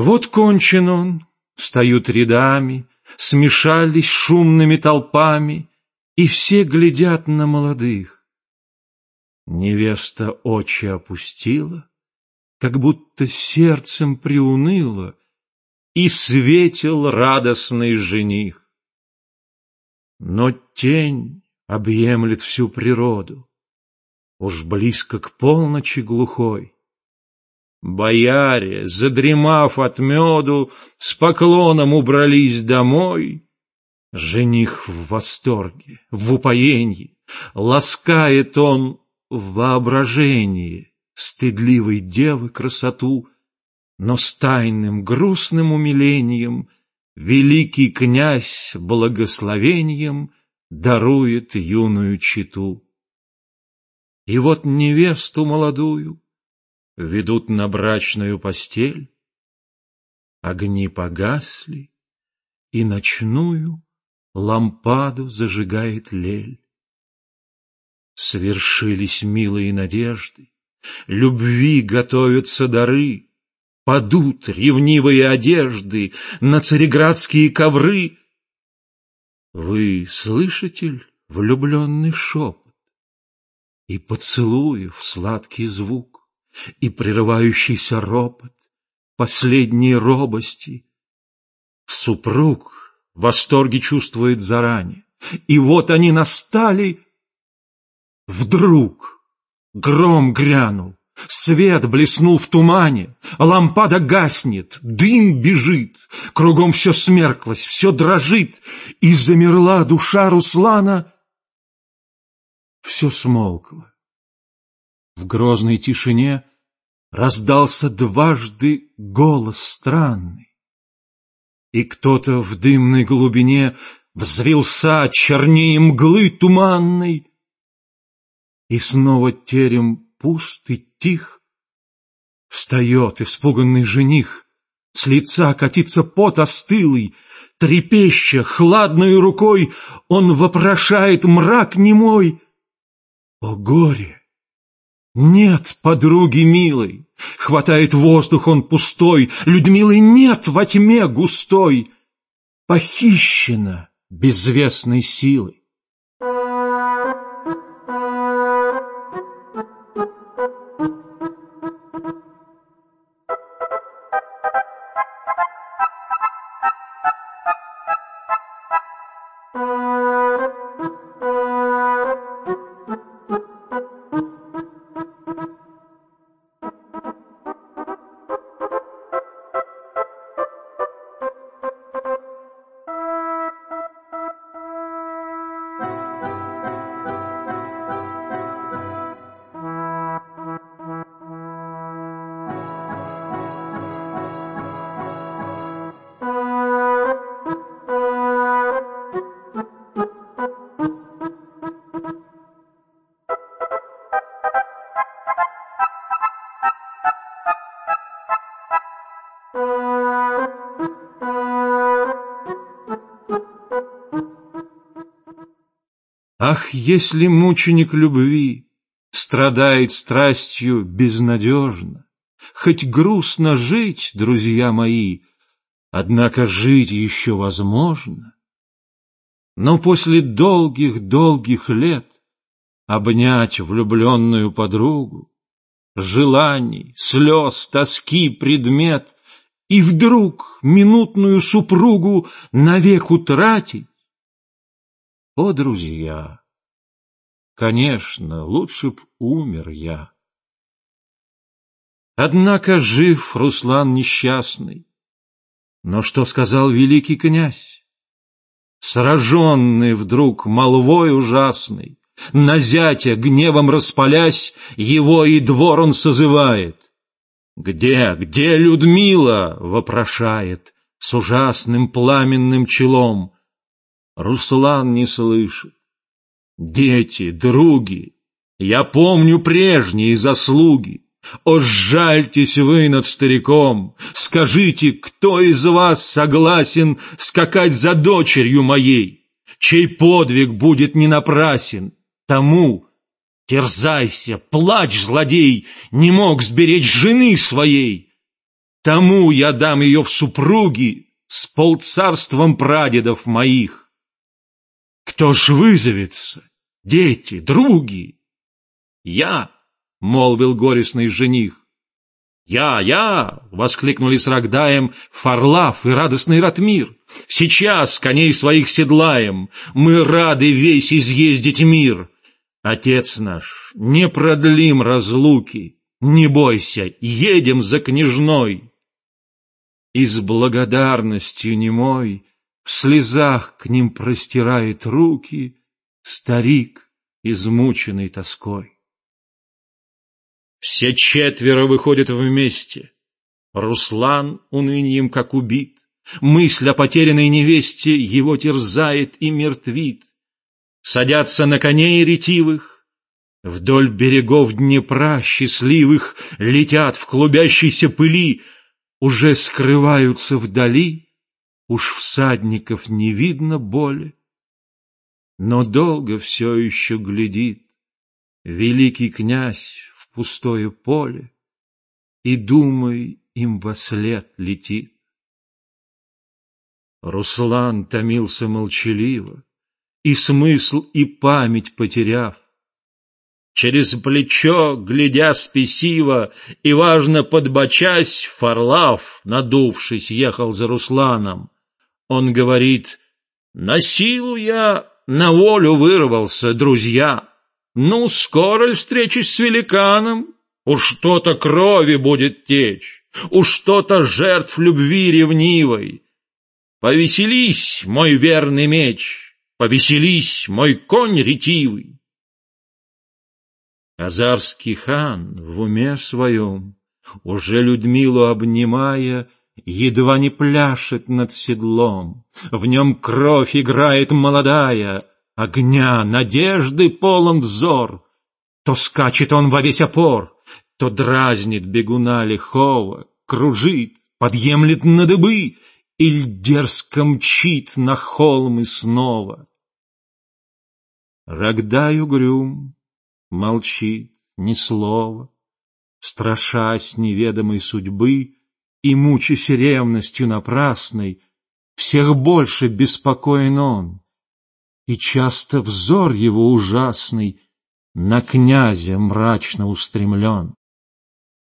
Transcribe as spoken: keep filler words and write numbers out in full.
Вот кончен он, встают рядами, смешались шумными толпами, и все глядят на молодых. Невеста очи опустила, как будто сердцем приуныла, и светил радостный жених. Но тень объемлет всю природу, уж близко к полночи глухой. Бояре, задремав от меду, с поклоном убрались домой. Жених в восторге, в упоенье, ласкает он в воображении стыдливой девы красоту, но с тайным грустным умилением великий князь благословением дарует юную чету. И вот невесту молодую ведут на брачную постель, огни погасли, и ночную лампаду зажигает лель. Свершились милые надежды, любви готовятся дары, падут ревнивые одежды на цареградские ковры. Вы слышите ль влюбленный шепот и поцелуев сладкий звук, и прерывающийся ропот последней робости? Супруг в восторге чувствует заранее, и вот они настали. Вдруг гром грянул, свет блеснул в тумане, лампада гаснет, дым бежит, кругом все смерклось, все дрожит, и замерла душа Руслана. Все смолкло. В грозной тишине раздался дважды голос странный, и кто-то в дымной глубине взвился чернее мглы туманной. И снова терем пуст и тих. Встает испуганный жених, с лица катится пот остылый, трепеща хладною рукой, он вопрошает мрак немой. О горе! Нет подруги милой, хватает воздух он пустой, Людмилы нет во тьме густой, похищена безвестной силой. Ах, если мученик любви страдает страстью безнадежно, хоть грустно жить, друзья мои, однако жить еще возможно. Но после долгих-долгих лет обнять влюбленную подругу, желаний, слез, тоски предмет, и вдруг минутную супругу навек утратить. О, друзья, конечно, лучше б умер я. Однако жив Руслан несчастный. Но что сказал великий князь? Сраженный вдруг молвой ужасной, на зятя гневом распалясь, его и двор он созывает. «Где, где Людмила?» — вопрошает с ужасным пламенным челом. Руслан не слышит. Дети, други, я помню прежние заслуги. О, сжальтесь вы над стариком, скажите, кто из вас согласен скакать за дочерью моей, чей подвиг будет не напрасен, тому терзайся, плачь, злодей, не мог сберечь жены своей. тому я дам ее в супруги с полцарством прадедов моих. Кто ж вызовется, дети, други? Я, — молвил горестный жених. «Я, я!» — воскликнули с Рогдаем Фарлав и радостный Ратмир. «Сейчас коней своих седлаем, мы рады весь изъездить мир. Отец наш, не продлим разлуки, не бойся, едем за княжной». И с благодарностью немой в слезах к ним простирает руки старик, измученный тоской. Все четверо выходят вместе. Руслан унынием как убит. Мысль о потерянной невесте его терзает и мертвит. Садятся на коней ретивых. Вдоль берегов Днепра счастливых летят в клубящейся пыли. Уже скрываются вдали. Уж всадников не видно боли. Но долго все еще глядит великий князь в пустое поле, и думой им вослед летит. Руслан томился молчаливо, и смысл, и память потеряв. Через плечо, глядя спесиво и важно подбочась, Фарлав, надувшись, ехал за Русланом. Он говорит: «На силу я на волю вырвался, друзья. Ну, скоро ли встречусь с великаном? Уж что-то крови будет течь, уж что-то жертв любви ревнивой. Повеселись, мой верный меч, повеселись, мой конь ретивый». Азарский хан в уме своем, уже Людмилу обнимая, едва не пляшет над седлом. В нем кровь играет молодая, огня, надежды полон взор. То скачет он во весь опор, то дразнит бегуна лихого, кружит, подъемлет на дыбы или дерзко мчит на холм и снова. Рогдай угрюм, молчит ни слова, страшась неведомой судьбы и мучаясь ревностью напрасной, всех больше беспокоен он. И часто взор его ужасный на князя мрачно устремлен.